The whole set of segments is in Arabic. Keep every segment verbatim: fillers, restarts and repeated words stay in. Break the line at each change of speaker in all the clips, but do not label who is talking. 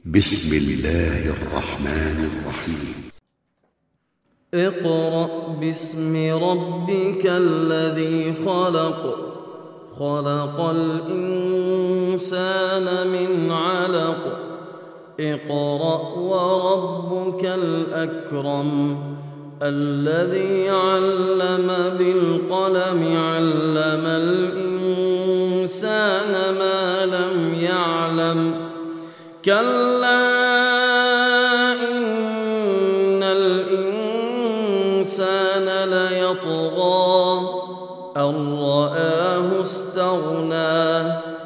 بسم الله الرحمن الرحيم.
اقرأ باسم ربك الذي خلق خلق الإنسان من علق اقرأ وربك الأكرم الذي علم بالقلم علم الإنسان ما لم يعلم كلا إن الإنسان ليطغى أن رآه استغنى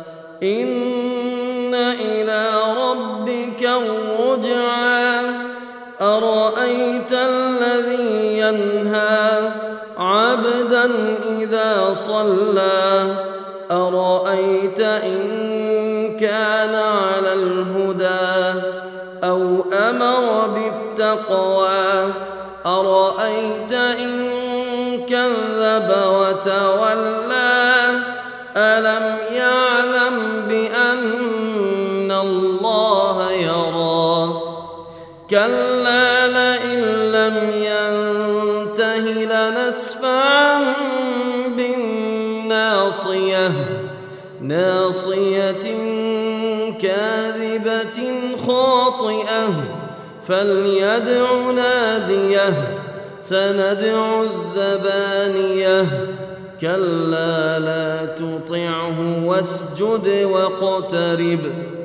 إن إلى ربك الرجعى أرأيت الذي ينهى عبدا إذا صلى أرأيت إن كان على الهدى أو أمر بالتقوى أرأيت إن كذب وتولى ألم يعلم بأن الله يرى كلا لئن لم ينته لنسفعا بالناصية ناصية كاذبة خاطئة فليدع ناديه سندع الزبانية كلا لا تطعه واسجد واقترب